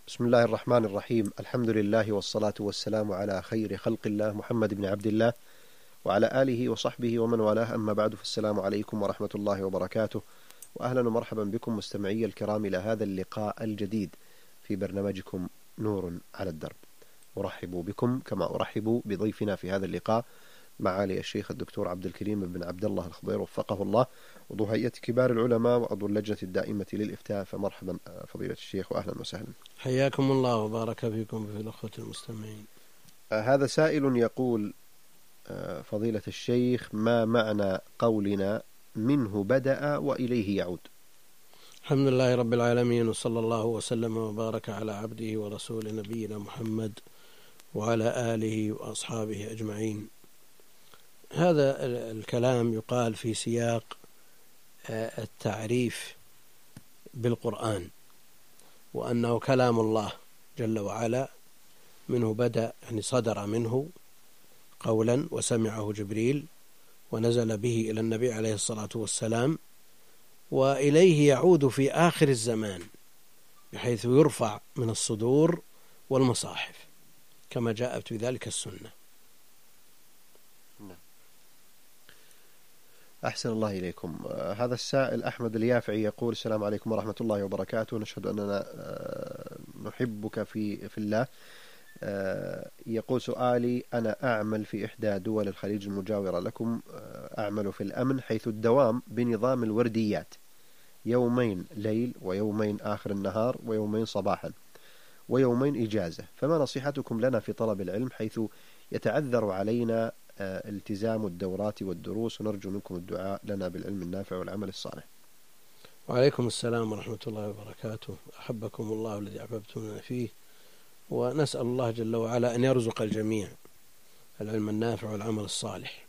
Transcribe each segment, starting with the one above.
بسم الله الرحمن الرحيم. الحمد لله والصلاة والسلام على خير خلق الله محمد بن عبد الله وعلى آله وصحبه ومن والاه، أما بعد، فالسلام عليكم ورحمة الله وبركاته، وأهلا ومرحبا بكم مستمعي الكرام إلى هذا اللقاء الجديد في برنامجكم نور على الدرب. أرحب بكم كما أرحب بضيفنا في هذا اللقاء معالي الشيخ الدكتور عبد الكريم بن عبد الله الخضير وفقه الله، عضو هيئة كبار العلماء وعضو اللجنة الدائمة للإفتاء. فمرحبا فضيلة الشيخ وأهلا وسهلا. حياكم الله وبارك فيكم في الأخوة المستمعين. هذا سائل يقول: فضيلة الشيخ، ما معنى قولنا منه بدأ وإليه يعود؟ الحمد لله رب العالمين، وصلى الله وسلم وبارك على عبده ورسوله نبينا محمد وعلى آله وأصحابه أجمعين. هذا الكلام يقال في سياق التعريف بالقرآن، وأنه كلام الله جل وعلا، منه بدأ يعني صدر منه قولا وسمعه جبريل ونزل به إلى النبي عليه الصلاة والسلام، وإليه يعود في آخر الزمان بحيث يرفع من الصدور والمصاحف كما جاءت في ذلك السنة. أحسن الله إليكم. هذا السائل أحمد اليافعي يقول: السلام عليكم ورحمة الله وبركاته، نشهد أننا نحبك في الله. يقول: سؤالي: أنا أعمل في إحدى دول الخليج المجاورة لكم، أعمل في الأمن، حيث الدوام بنظام الورديات، يومين ليل ويومين آخر النهار ويومين صباحا ويومين إجازة، فما نصيحتكم لنا في طلب العلم، حيث يتعذر علينا التزام الدورات والدروس، ونرجو منكم الدعاء لنا بالعلم النافع والعمل الصالح. وعليكم السلام ورحمة الله وبركاته. أحبكم الله الذي أحببتمنا فيه، ونسأل الله جل وعلا أن يرزق الجميع العلم النافع والعمل الصالح.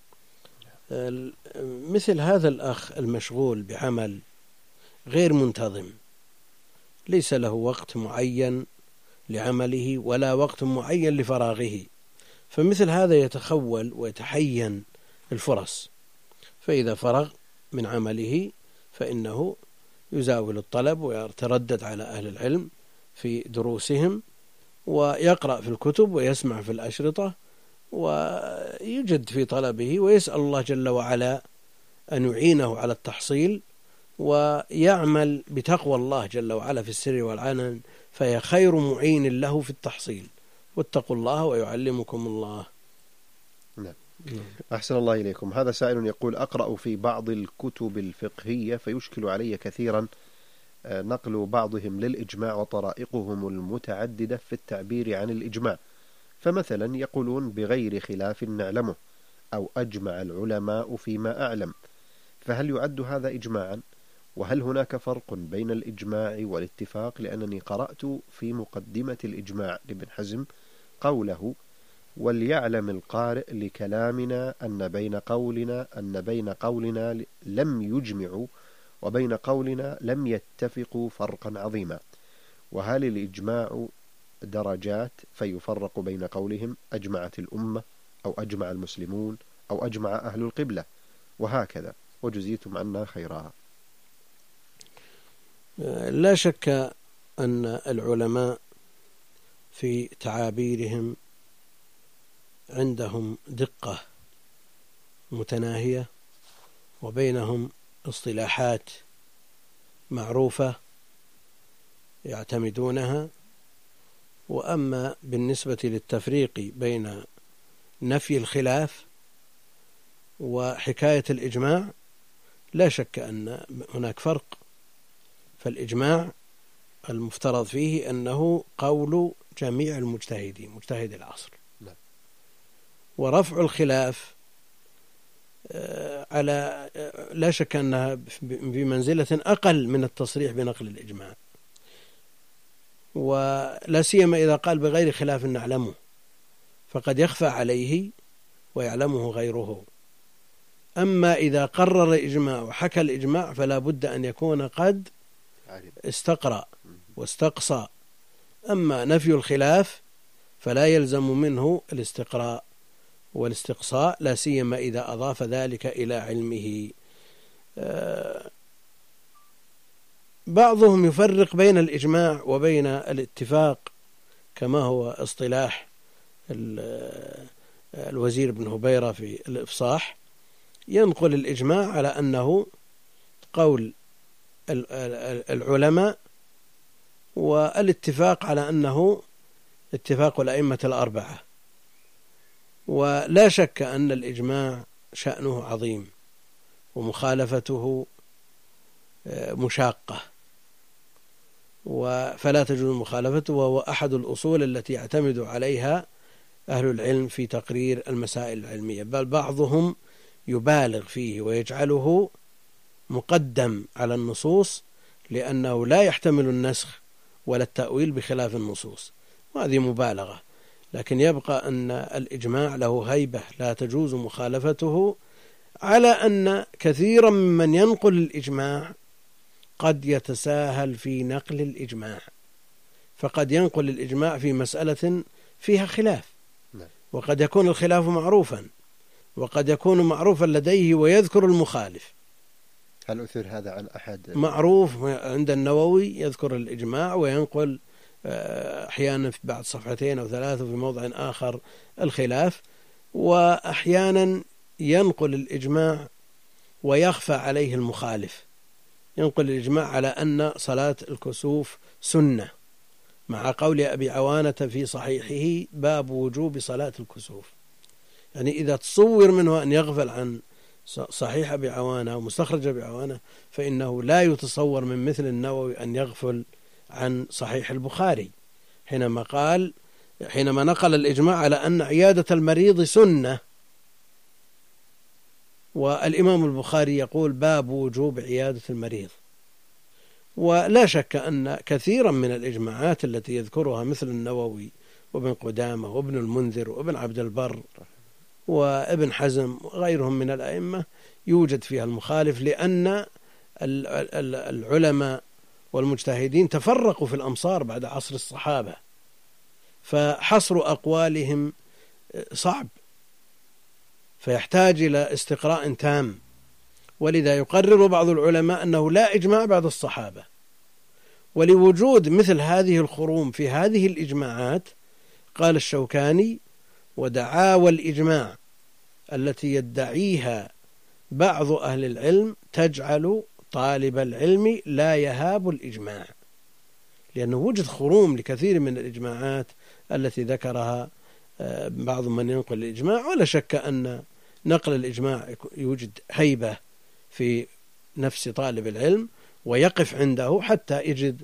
مثل هذا الأخ المشغول بعمل غير منتظم، ليس له وقت معين لعمله ولا وقت معين لفراغه، فمثل هذا يتخول ويتحين الفرص، فإذا فرغ من عمله فإنه يزاول الطلب ويتردد على أهل العلم في دروسهم، ويقرأ في الكتب ويسمع في الأشرطة، ويجد في طلبه، ويسأل الله جل وعلا أن يعينه على التحصيل، ويعمل بتقوى الله جل وعلا في السر والعلن، فهي خير معين له في التحصيل. واتقوا الله ويعلمكم الله. نعم. أحسن الله إليكم. هذا سائل يقول: أقرأ في بعض الكتب الفقهية فيشكل علي كثيرا نقل بعضهم للإجماع وطرائقهم المتعددة في التعبير عن الإجماع، فمثلا يقولون بغير خلاف نعلمه، أو أجمع العلماء فيما أعلم، فهل يعد هذا إجماعا؟ وهل هناك فرق بين الإجماع والاتفاق؟ لأنني قرأت في مقدمة الإجماع لابن حزم قوله: وليعلم القارئ لكلامنا أن بين قولنا لم يجمعوا وبين قولنا لم يتفقوا فرقا عظيما، وهل الإجماع درجات فيفرق بين قولهم أجمعت الأمة أو أجمع المسلمون أو أجمع أهل القبلة وهكذا، وجزيتم عنا خيرا. لا شك أن العلماء في تعابيرهم عندهم دقة متناهية، وبينهم اصطلاحات معروفة يعتمدونها. وأما بالنسبة للتفريق بين نفي الخلاف وحكاية الإجماع، لا شك أن هناك فرق، فالإجماع المفترض فيه أنه قول جميع المجتهدين مجتهد العصر، ورفع الخلاف على لا شك أنها بمنزلة أقل من التصريح بنقل الإجماع، ولا سيما إذا قال بغير خلاف نعلمه، فقد يخفى عليه ويعلمه غيره. أما إذا قرر الإجماع وحكى الإجماع فلا بد أن يكون قد استقرأ واستقصى. أما نفي الخلاف فلا يلزم منه الاستقراء والاستقصاء، لا سيما إذا أضاف ذلك إلى علمه. بعضهم يفرق بين الإجماع وبين الاتفاق كما هو اصطلاح الوزير بن هبيرة في الإفصاح، ينقل الإجماع على أنه قول العلماء، والاتفاق على أنه اتفاق الأئمة الأربعة. ولا شك أن الإجماع شأنه عظيم ومخالفته مشاقة، فلا تجوز مخالفته، وهو أحد الأصول التي يعتمد عليها أهل العلم في تقرير المسائل العلمية، بل بعضهم يبالغ فيه ويجعله مقدم على النصوص لأنه لا يحتمل النسخ ولا التأويل بخلاف النصوص، وهذه مبالغة. لكن يبقى أن الإجماع له هيبة لا تجوز مخالفته، على أن كثيرا ممن ينقل الإجماع قد يتساهل في نقل الإجماع، فقد ينقل الإجماع في مسألة فيها خلاف، وقد يكون الخلاف معروفا، وقد يكون معروفا لديه ويذكر المخالف. هل أثر هذا عن أحد؟ معروف عند النووي يذكر الإجماع وينقل أحيانا في بعد صفحتين أو ثلاثة في موضع آخر الخلاف، وأحيانا ينقل الإجماع ويخفى عليه المخالف، ينقل الإجماع على أن صلاة الكسوف سنة، مع قول أبي عوانة في صحيحه باب وجوب صلاة الكسوف. يعني إذا تصور منه أن يغفل عن صحيح أبي عوانة ومستخرج أبي عوانة، فإنه لا يتصور من مثل النووي أن يغفل عن صحيح البخاري حينما نقل الإجماع على أن عيادة المريض سنة، والإمام البخاري يقول باب وجوب عيادة المريض. ولا شك أن كثيرا من الإجماعات التي يذكرها مثل النووي وابن قدامة وابن المنذر وابن عبد البر وابن حزم وغيرهم من الأئمة يوجد فيها المخالف، لأن العلماء والمجتهدين تفرقوا في الأمصار بعد عصر الصحابة، فحصر أقوالهم صعب، فيحتاج إلى استقراء تام. ولذا يقرر بعض العلماء أنه لا إجماع بعد الصحابة. ولوجود مثل هذه الخروم في هذه الإجماعات قال الشوكاني: ودعاوى الإجماع التي يدعيها بعض أهل العلم تجعل طالب العلم لا يهاب الإجماع، لأنه وجد خروم لكثير من الإجماعات التي ذكرها بعض من ينقل الإجماع. ولا شك أن نقل الإجماع يوجد هيبة في نفس طالب العلم، ويقف عنده حتى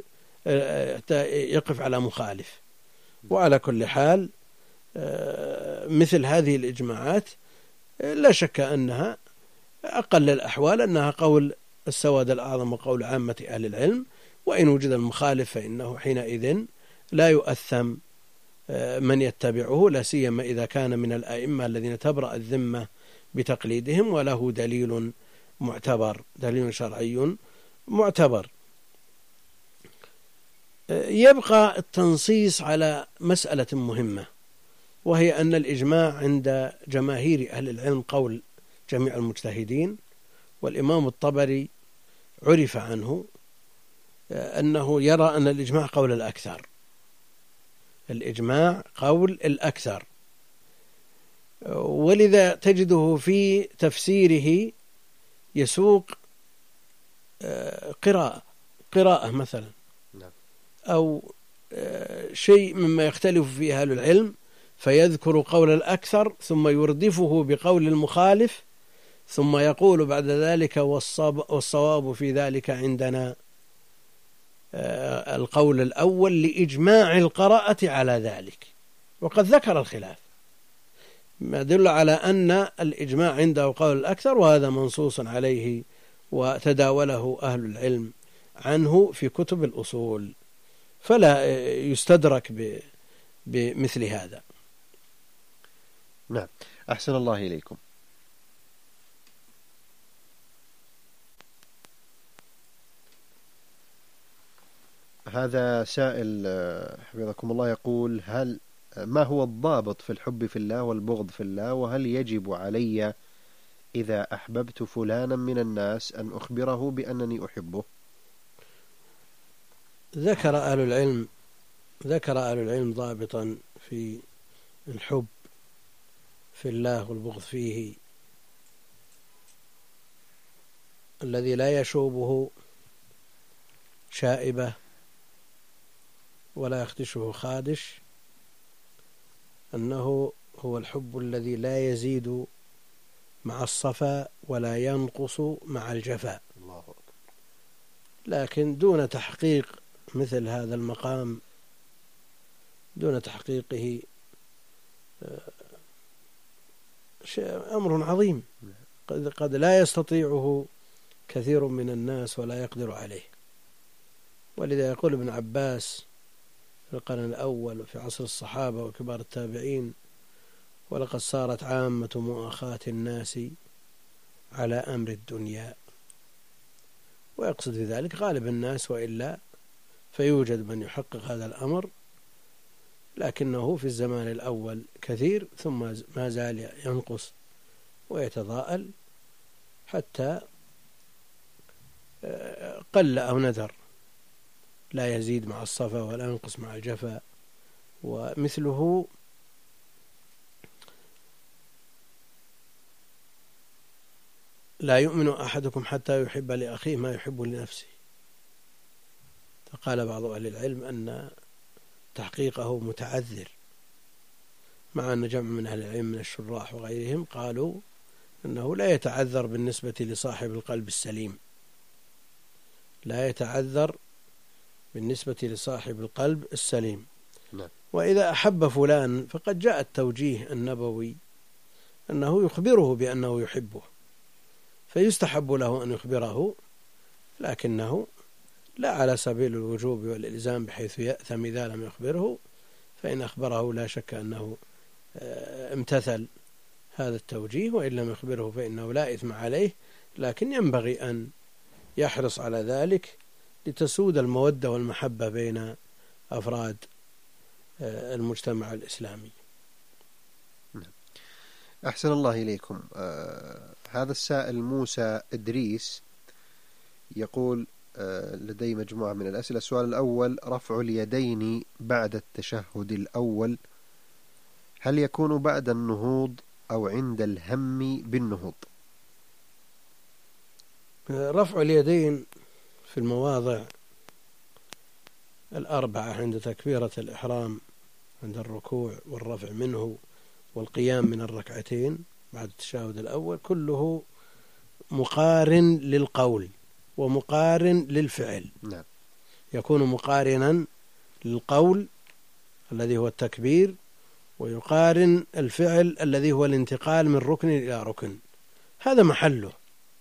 يقف على مخالف. وعلى كل حال مثل هذه الإجماعات لا شك أنها أقل الأحوال أنها قول السواد الأعظم وقول عامة أهل العلم، وإن وجد المخالف فإنه حينئذ لا يؤثم من يتبعه، لا سيما إذا كان من الأئمة الذين تبرأ الذمة بتقليدهم وله دليل معتبر، دليل شرعي معتبر. يبقى التنصيص على مسألة مهمة، وهي أن الإجماع عند جماهير أهل العلم قول جميع المجتهدين. والإمام الطبري عرف عنه أنه يرى أن الإجماع قول الأكثر، الإجماع قول الأكثر. ولذا تجده في تفسيره يسوق قراءة مثلا أو شيء مما يختلف فيه أهل العلم، فيذكر قول الأكثر ثم يردفه بقول المخالف، ثم يقول بعد ذلك والصواب في ذلك عندنا القول الأول لإجماع القراءة على ذلك، وقد ذكر الخلاف، ما يدل على أن الإجماع عنده قول الأكثر، وهذا منصوص عليه وتداوله أهل العلم عنه في كتب الأصول، فلا يستدرك بمثل هذا. نعم، أحسن الله إليكم. هذا سائل حفظكم الله يقول: ما هو الضابط في الحب في الله والبغض في الله؟ وهل يجب علي إذا أحببت فلانا من الناس أن أخبره بأنني أحبه؟ ذكر أهل العلم ضابطا في الحب في الله والبغض فيه الذي لا يشوبه شائبة ولا يخدشه خادش، أنه هو الحب الذي لا يزيد مع الصفا ولا ينقص مع الجفاء، لكن دون تحقيق مثل هذا المقام، دون تحقيقه أمر عظيم قد لا يستطيعه كثير من الناس ولا يقدر عليه. ولذا يقول ابن عباس في القرن الأول وفي عصر الصحابة وكبار التابعين: ولقد صارت عامة مؤاخاة الناس على أمر الدنيا. ويقصد في ذلك غالب الناس، وإلا فيوجد من يحقق هذا الأمر، لكنه في الزمان الأول كثير، ثم ما زال ينقص ويتضاءل حتى قل أو ندر، لا يزيد مع الصفا ولا ينقص مع الجفا. ومثله لا يؤمن أحدكم حتى يحب لأخيه ما يحب لنفسه. فقال بعض أهل العلم أن تحقيقه متعذر، مع أن جمع من أهل العلم من الشراح وغيرهم قالوا أنه لا يتعذر بالنسبة لصاحب القلب السليم، لا يتعذر بالنسبة لصاحب القلب السليم. وإذا أحب فلان فقد جاء التوجيه النبوي أنه يخبره بأنه يحبه، فيستحب له أن يخبره، لكنه لا على سبيل الوجوب والإلزام بحيث يأثم إذا لم يخبره، فإن أخبره لا شك أنه امتثل هذا التوجيه، وإن لم يخبره فإنه لا إثم عليه، لكن ينبغي أن يحرص على ذلك لتسود المودة والمحبة بين أفراد المجتمع الإسلامي. أحسن الله إليكم. هذا السائل موسى إدريس يقول لدي مجموعة من الأسئلة. السؤال الأول: رفع اليدين بعد التشهد الأول هل يكون بعد النهوض أو عند الهم بالنهوض؟ رفع اليدين في المواضع الأربعة عند تكبيرة الإحرام، عند الركوع والرفع منه والقيام من الركعتين بعد التشهد الأول، كله مقارن للقول ومقارن للفعل. نعم. يكون مقارنا للقول الذي هو التكبير، ويقارن الفعل الذي هو الانتقال من ركن إلى ركن، هذا محله.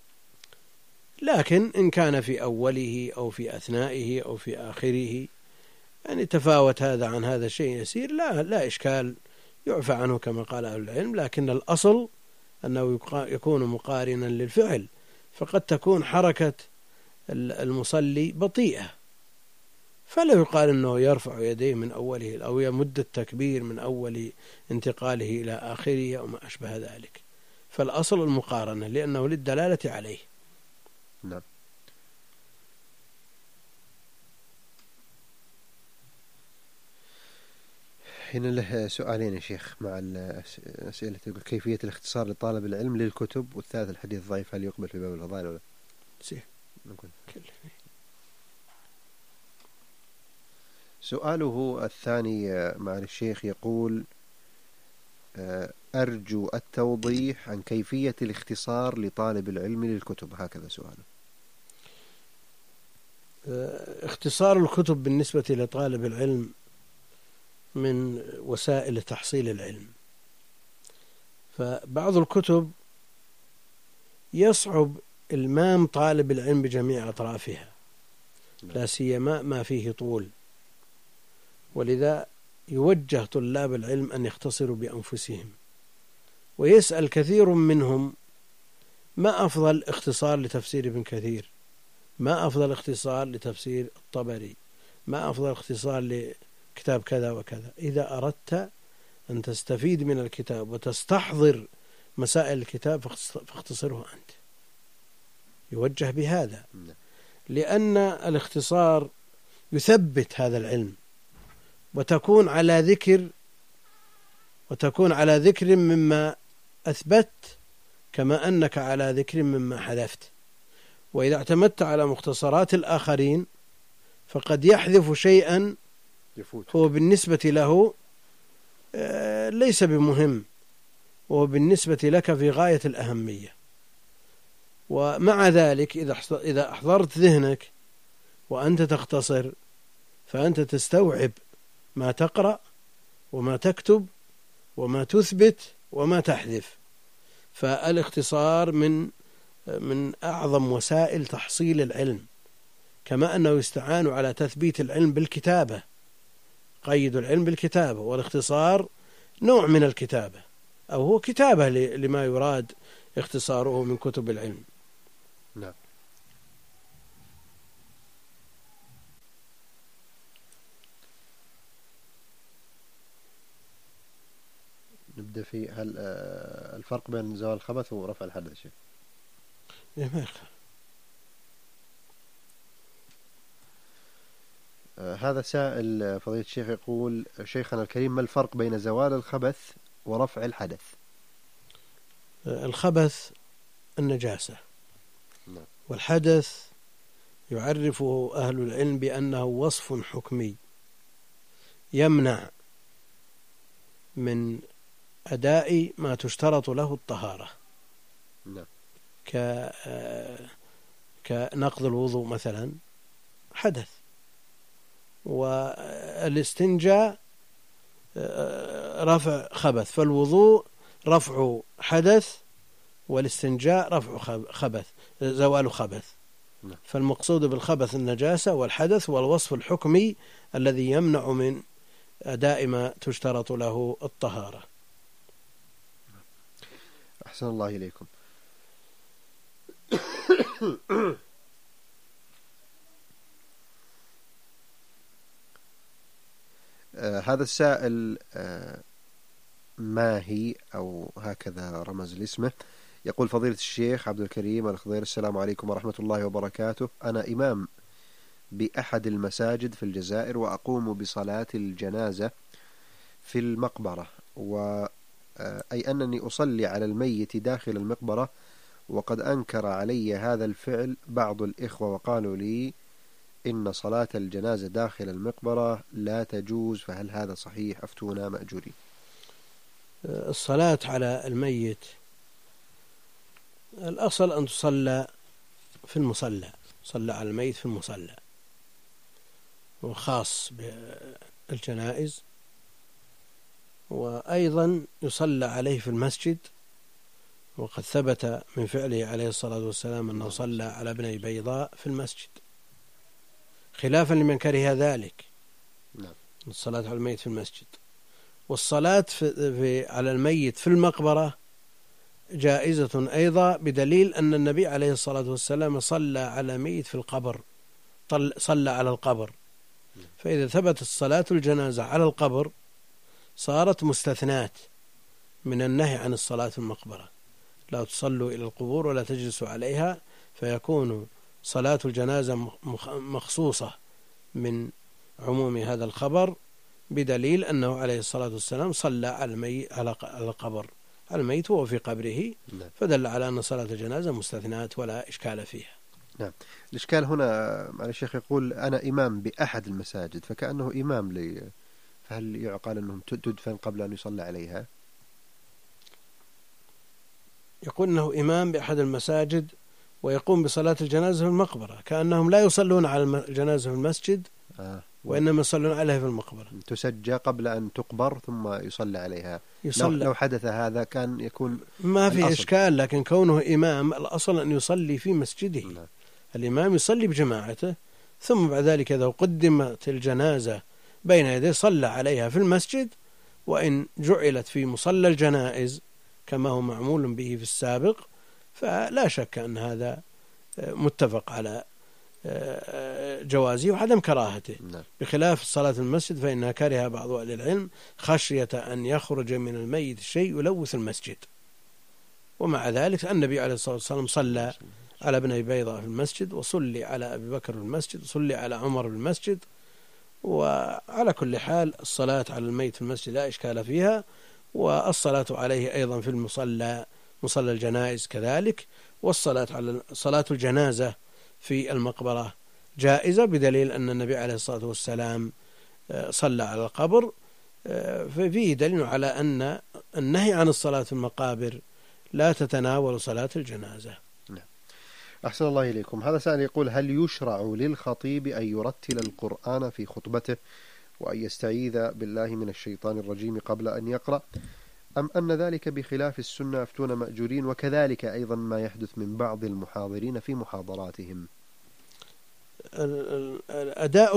لكن إن كان في أوله أو في أثنائه أو في آخره يعني تفاوت هذا عن هذا شيء يسير، لا إشكال، يعفى عنه كما قال أهل العلم. لكن الأصل أنه يكون مقارنا للفعل، فقد تكون حركة المصلي بطيئة، فلا يقال أنه يرفع يديه من أوله أو يمد التكبير من أول انتقاله إلى آخره أو ما أشبه ذلك، فالأصل المقارنة لأنه للدلالة عليه. نعم. هنا له سؤالين يا شيخ مع الأسئلة. كيفية الاختصار لطالب العلم للكتب، والثالث الحديث ضعيف هل يقبل في باب الفضائل ولا سؤاله الثاني مع الشيخ يقول: أرجو التوضيح عن كيفية الاختصار لطالب العلم للكتب. هكذا سؤاله. اختصار الكتب بالنسبة لطالب العلم من وسائل تحصيل العلم، فبعض الكتب يصعب إلمام طالب العلم بجميع أطرافها، لا سيما ما فيه طول، ولذا يوجه طلاب العلم أن يختصروا بأنفسهم، ويسأل كثير منهم: ما أفضل اختصار لتفسير ابن كثير؟ ما أفضل اختصار لتفسير الطبري؟ ما أفضل اختصار لكتاب كذا وكذا؟ إذا أردت أن تستفيد من الكتاب وتستحضر مسائل الكتاب فاختصره أنت. يوجه بهذا، لأن الاختصار يثبت هذا العلم، وتكون على ذكر مما أثبت، كما أنك على ذكر مما حذفت. وإذا اعتمدت على مختصرات الآخرين فقد يحذف شيئا هو بالنسبة له ليس بمهم، وهو بالنسبة لك في غاية الأهمية. ومع ذلك إذا أحضرت ذهنك وأنت تختصر فأنت تستوعب ما تقرأ وما تكتب وما تثبت وما تحذف. فالاختصار من أعظم وسائل تحصيل العلم، كما أنه يستعان على تثبيت العلم بالكتابة، قيد العلم بالكتابة، والاختصار نوع من الكتابة، أو هو كتابة لما يراد اختصاره من كتب العلم. نعم. نبدأ في هل الفرق بين زوال الخبث ورفع الحدث شيء؟ هذا سائل فضيلة الشيخ يقول: شيخنا الكريم، ما الفرق بين زوال الخبث ورفع الحدث؟ الخبث النجاسة، والحدث يعرفه أهل العلم بأنه وصف حكمي يمنع من أداء ما تشترط له الطهارة، كنقض الوضوء مثلا حدث، والاستنجاء رفع خبث. فالوضوء رفع حدث، والاستنجاء رفع خبث، زوال خبث. فالمقصود بالخبث النجاسة، والحدث والوصف الحكمي الذي يمنع من أداء ما تشترط له الطهارة. أحسن الله إليكم. هذا السائل ماهي أو هكذا رمز لاسمه، يقول: فضيلة الشيخ عبد الكريم الخضير، السلام عليكم ورحمة الله وبركاته. أنا إمام بأحد المساجد في الجزائر، وأقوم بصلاة الجنازة في المقبرة، أي أنني أصلي على الميت داخل المقبرة، وقد أنكر علي هذا الفعل بعض الإخوة، وقالوا لي إن صلاة الجنازة داخل المقبرة لا تجوز، فهل هذا صحيح؟ أفتونا مأجورين. الصلاة على الميت الأصل أن تصلى في المصلى، صلى على الميت في المصلى، وخاص بالجنائز. وأيضا يصلى عليه في المسجد، وقد ثبت من فعله عليه الصلاة والسلام أنه صلى على ابني بيضاء في المسجد، خلافا لمن كره ذلك، الصلاة على الميت في المسجد. والصلاة على الميت في المقبرة جائزة أيضا، بدليل أن النبي عليه الصلاة والسلام صلى على ميت في القبر، صلى على القبر. فإذا ثبت الصلاة الجنازة على القبر صارت مستثنات من النهي عن الصلاة في المقبرة، لا تصلوا إلى القبور ولا تجلسوا عليها، فيكون صلاة الجنازة مخصوصة من عموم هذا الخبر، بدليل أنه عليه الصلاة والسلام صلى على القبر، على الميت وهو في قبره، فدل على أن صلاة الجنازة مستثنات ولا إشكال فيها. نعم. الإشكال هنا على الشيخ يقول: أنا إمام بأحد المساجد، فكأنه إمام لي، فهل يعقل أنهم تدفن قبل أن يصلى عليها؟ يقول أنه إمام بأحد المساجد ويقوم بصلاة الجنازة في المقبرة، كأنهم لا يصلون على الجنازة في المسجد، وإنما يصلون عليها في المقبرة، تسجى قبل أن تقبر ثم يصلى عليها. لو حدث هذا كان يكون ما في إشكال، لكن كونه إمام الأصل أن يصلي في مسجده. الإمام يصلي بجماعته، ثم بعد ذلك إذا قدمت الجنازة بين يديه صلى عليها في المسجد، وإن جعلت في مصلى الجنائز كما هو معمول به في السابق فلا شك أن هذا متفق على جوازه وعدم كراهته، بخلاف الصلاة في المسجد فإنها كره بعض أهل العلم خشية أن يخرج من الميت شيء يلوث المسجد. ومع ذلك النبي عليه الصلاة والسلام صلى على ابن بيضاء في المسجد، وصلي على أبي بكر في المسجد، وصلي على عمر في المسجد، وعلى كل حال الصلاة على الميت في المسجد لا إشكال فيها، والصلاة عليه أيضا في المصلى، مصلى الجنائز كذلك، والصلاة على صلاة الجنازة في المقبرة جائزة، بدليل أن النبي عليه الصلاة والسلام صلى على القبر، ففيه دليل على أن النهي عن الصلاة في المقابر لا تتناول صلاة الجنازة. أحسن الله إليكم. هذا سائل يقول: هل يشرع للخطيب أن يرتل القرآن في خطبته وأن يستعيذ بالله من الشيطان الرجيم قبل أن يقرأ، أم أن ذلك بخلاف السنة أفتون مأجورين؟ وكذلك أيضا ما يحدث من بعض المحاضرين في محاضراتهم. أداء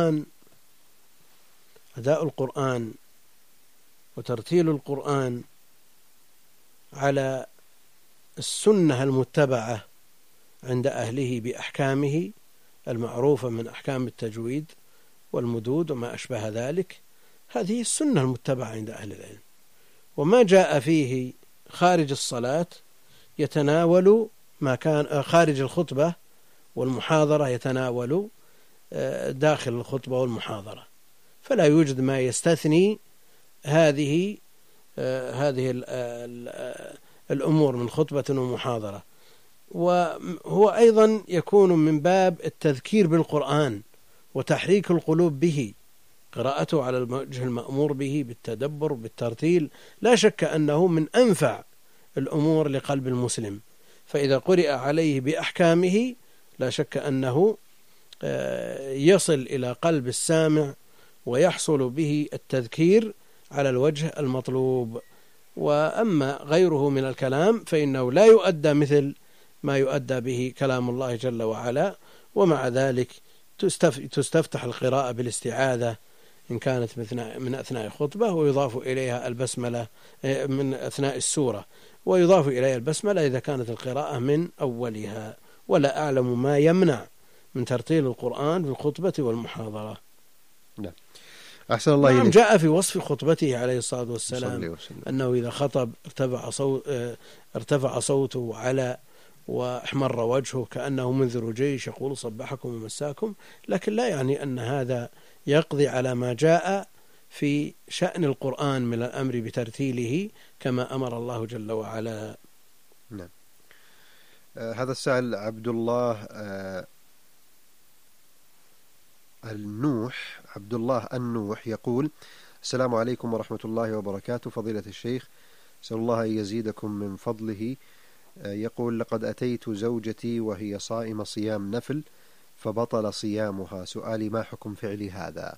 القرآن وترتيل القرآن على السنة المتبعة عند أهله بأحكامه المعروفة من أحكام التجويد والمدود وما أشبه ذلك، هذه السنة المتبعة عند أهل العلم. وما جاء فيه خارج الصلاة يتناول ما كان خارج الخطبة والمحاضرة، يتناول داخل الخطبة والمحاضرة، فلا يوجد ما يستثني هذه الأمور من خطبة ومحاضرة. وهو أيضا يكون من باب التذكير بالقرآن وتحريك القلوب به، قراءته على الوجه المأمور به بالتدبر بالترتيل، لا شك أنه من أنفع الأمور لقلب المسلم، فإذا قرئ عليه بأحكامه لا شك أنه يصل إلى قلب السامع ويحصل به التذكير على الوجه المطلوب. وأما غيره من الكلام فإنه لا يؤدى مثل ما يؤدى به كلام الله جل وعلا، ومع ذلك تستفتح القراءة بالاستعاذة إن كانت من أثناء الخطبة، ويضاف إليها البسملة من أثناء السورة، ويضاف إليها البسملة إذا كانت القراءة من أولها. ولا أعلم ما يمنع من ترتيل القرآن في الخطبة والمحاضرة. نعم. أحسن الله إليك. جاء في وصف خطبته عليه الصلاة والسلام أنه إذا خطب ارتفع صوته على واحمر وجهه كأنه منذر جيش يقول صبحكم ومساكم، لكن لا يعني أن هذا يقضي على ما جاء في شأن القرآن من الأمر بترتيله كما أمر الله جل وعلا. نعم. هذا السائل عبد الله النوح يقول: السلام عليكم ورحمة الله وبركاته فضيلة الشيخ، أسأل الله أن يزيدكم من فضله. يقول: لقد أتيت زوجتي وهي صائمة صيام نفل فبطل صيامها، سؤالي ما حكم فعلي هذا؟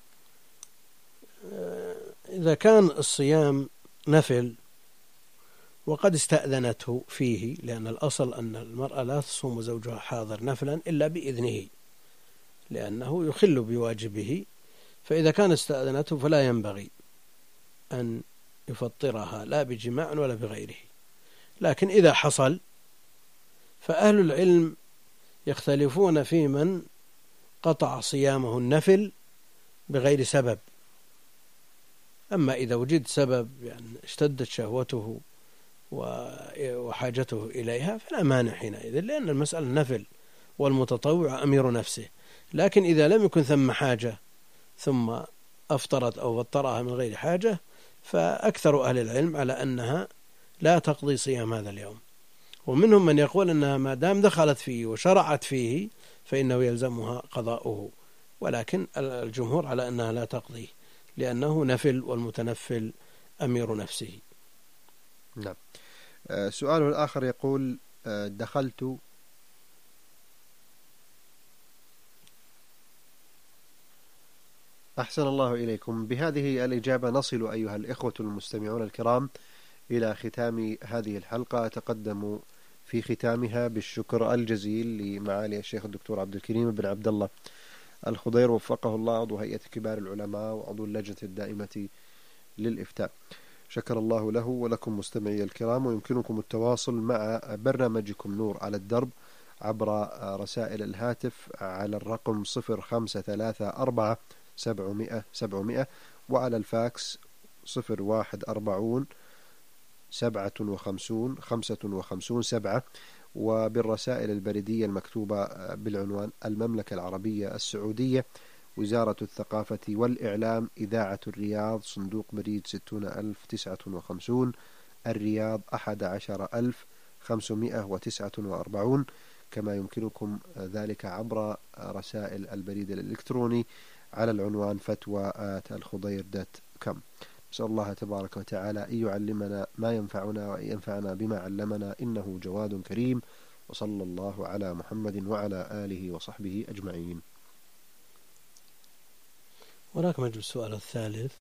إذا كان الصيام نفل وقد استأذنته فيه، لأن الأصل أن المرأة لا تصوم زوجها حاضر نفلا إلا بإذنه لأنه يخل بواجبه، فإذا كان استأذنته فلا ينبغي أن يفطرها لا بجماع ولا بغيره. لكن إذا حصل فأهل العلم يختلفون في من قطع صيامه النفل بغير سبب. أما إذا وجد سبب يعني اشتدت شهوته وحاجته إليها فلا مانع حينئذ، لأن المسألة نفل والمتطوع أمير نفسه. لكن إذا لم يكن ثم حاجة ثم أفطرت أو فطرها من غير حاجة فأكثر أهل العلم على أنها لا تقضي صيام هذا اليوم، ومنهم من يقول أنها ما دام دخلت فيه وشرعت فيه فإنه يلزمها قضاؤه، ولكن الجمهور على أنها لا تقضيه لأنه نفل والمتنفل أمير نفسه. نعم. سؤاله الآخر يقول: دخلت أحسن الله إليكم. بهذه الإجابة نصل أيها الإخوة المستمعون الكرام إلى ختام هذه الحلقة. أتقدم في ختامها بالشكر الجزيل لمعالي الشيخ الدكتور عبد الكريم بن عبد الله الخضير وفقه الله، عضو هيئة كبار العلماء وعضو اللجنة الدائمة للإفتاء، شكر الله له ولكم مستمعي الكرام. ويمكنكم التواصل مع برنامجكم نور على الدرب عبر رسائل الهاتف على الرقم 0534 700 وعلى الفاكس 0140 57 7، وبالرسائل البريدية المكتوبة بالعنوان المملكة العربية السعودية وزارة الثقافة والإعلام، إذاعة الرياض، صندوق بريد 60059، الرياض 11549. كما يمكنكم ذلك عبر رسائل البريد الإلكتروني على العنوان فتوى@الخضير.com. نسأل الله تبارك وتعالى أن يعلمنا ما ينفعنا وأن ينفعنا بما علمنا، إنه جواد كريم. وصلى الله على محمد وعلى آله وصحبه أجمعين. هناك مجلس السؤال الثالث.